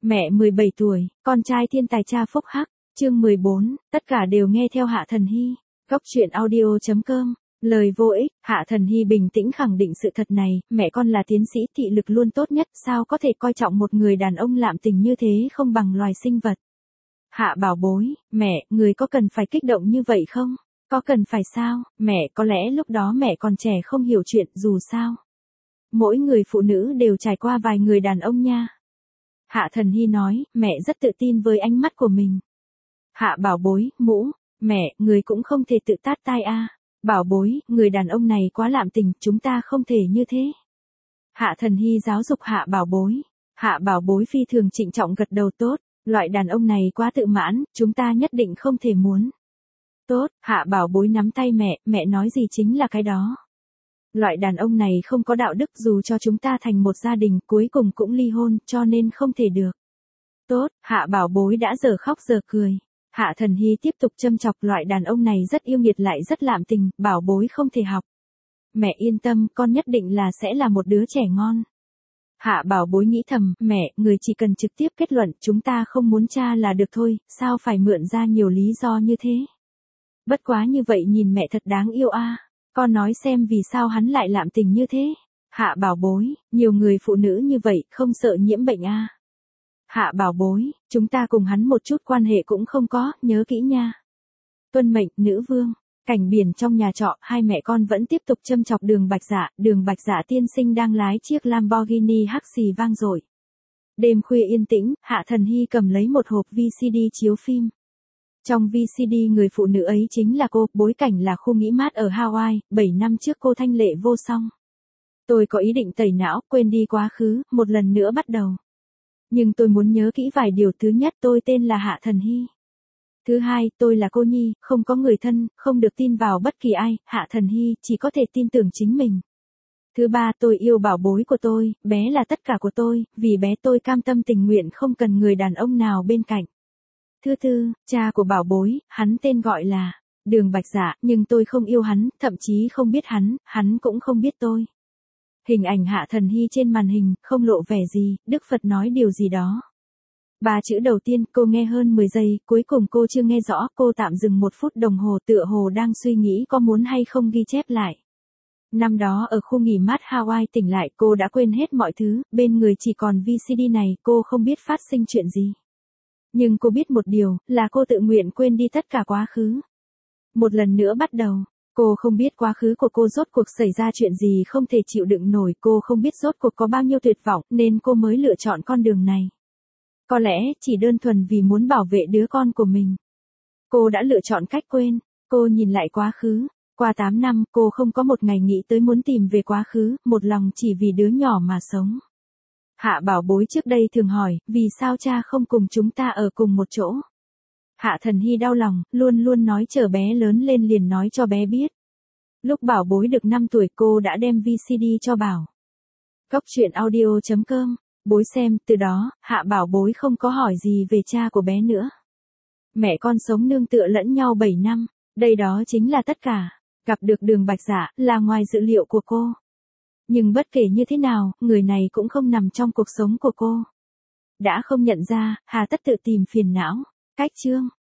Mẹ 17 tuổi, con trai thiên tài cha phúc hắc, chương 14, tất cả đều nghe theo Hạ Thần Hy. Góc truyện audio.com, lời vô ích, Hạ Thần Hy bình tĩnh khẳng định sự thật này, mẹ con là tiến sĩ thị lực luôn tốt nhất, sao có thể coi trọng một người đàn ông lạm tình như thế không bằng loài sinh vật. Hạ bảo bối, mẹ, người có cần phải kích động như vậy không? Có cần phải sao? Mẹ, có lẽ lúc đó mẹ còn trẻ không hiểu chuyện, dù sao. Mỗi người phụ nữ đều trải qua vài người đàn ông nha. Hạ Thần Hy nói, mẹ rất tự tin với ánh mắt của mình. Hạ bảo bối, mũ, mẹ, người cũng không thể tự tát tai a. Bảo bối, người đàn ông này quá lạm tình, chúng ta không thể như thế. Hạ Thần Hy giáo dục Hạ bảo bối. Hạ bảo bối phi thường trịnh trọng gật đầu tốt, loại đàn ông này quá tự mãn, chúng ta nhất định không thể muốn. Tốt, Hạ bảo bối nắm tay mẹ nói gì chính là cái đó. Loại đàn ông này không có đạo đức, dù cho chúng ta thành một gia đình cuối cùng cũng ly hôn, cho nên không thể được. Tốt, Hạ bảo bối đã giờ khóc giờ cười. Hạ Thần Hy tiếp tục châm chọc, loại đàn ông này rất yêu nghiệt lại rất lạm tình, bảo bối không thể học. Mẹ yên tâm, con nhất định là sẽ là một đứa trẻ ngon. Hạ bảo bối nghĩ thầm, mẹ, người chỉ cần trực tiếp kết luận, chúng ta không muốn cha là được thôi, sao phải mượn ra nhiều lý do như thế. Bất quá như vậy nhìn mẹ thật đáng yêu a. Con nói xem vì sao hắn lại lạm tình như thế. Hạ bảo bối, nhiều người phụ nữ như vậy, không sợ nhiễm bệnh a. Hạ bảo bối, chúng ta cùng hắn một chút quan hệ cũng không có, nhớ kỹ nha. Tuân mệnh, nữ vương. Cảnh biển trong nhà trọ, hai mẹ con vẫn tiếp tục châm chọc Đường Bạch Dạ tiên sinh đang lái chiếc Lamborghini hắc xì vang dội. Đêm khuya yên tĩnh, Hạ Thần Hy cầm lấy một hộp VCD chiếu phim. Trong VCD người phụ nữ ấy chính là cô, bối cảnh là khu nghỉ mát ở Hawaii, 7 năm trước cô thanh lệ vô song. Tôi có ý định tẩy não, quên đi quá khứ, một lần nữa bắt đầu. Nhưng tôi muốn nhớ kỹ vài điều. Thứ nhất, tôi tên là Hạ Thần Hy. Thứ hai, tôi là cô nhi, không có người thân, không được tin vào bất kỳ ai, Hạ Thần Hy chỉ có thể tin tưởng chính mình. Thứ ba, tôi yêu bảo bối của tôi, bé là tất cả của tôi, vì bé tôi cam tâm tình nguyện không cần người đàn ông nào bên cạnh. Thứ tư, cha của bảo bối, hắn tên gọi là Đường Bạch Dạ, nhưng tôi không yêu hắn, thậm chí không biết hắn cũng không biết tôi. Hình ảnh Hạ Thần Hy trên màn hình, không lộ vẻ gì, Đức Phật nói điều gì đó. 3 chữ đầu tiên, cô nghe hơn 10 giây, cuối cùng cô chưa nghe rõ, cô tạm dừng 1 phút đồng hồ tựa hồ đang suy nghĩ có muốn hay không ghi chép lại. Năm đó ở khu nghỉ mát Hawaii tỉnh lại, cô đã quên hết mọi thứ, bên người chỉ còn VCD này, cô không biết phát sinh chuyện gì. Nhưng cô biết một điều, là cô tự nguyện quên đi tất cả quá khứ. Một lần nữa bắt đầu. Cô không biết quá khứ của cô rốt cuộc xảy ra chuyện gì không thể chịu đựng nổi, cô không biết rốt cuộc có bao nhiêu tuyệt vọng, nên cô mới lựa chọn con đường này. Có lẽ, chỉ đơn thuần vì muốn bảo vệ đứa con của mình. Cô đã lựa chọn cách quên. Cô nhìn lại quá khứ. Qua 8 năm, cô không có một ngày nghĩ tới muốn tìm về quá khứ, một lòng chỉ vì đứa nhỏ mà sống. Hạ bảo bối trước đây thường hỏi, vì sao cha không cùng chúng ta ở cùng một chỗ? Hạ Thần Hy đau lòng, luôn luôn nói chờ bé lớn lên liền nói cho bé biết. Lúc bảo bối được 5 tuổi cô đã đem VCD cho bảo. Góc truyện audio.com, bối xem, từ đó, Hạ bảo bối không có hỏi gì về cha của bé nữa. Mẹ con sống nương tựa lẫn nhau 7 năm, đây đó chính là tất cả. Gặp được Đường Bạch Dạ, là ngoài dự liệu của cô. Nhưng bất kể như thế nào, người này cũng không nằm trong cuộc sống của cô. Đã không nhận ra, hà tất tự tìm phiền não. Cách chương.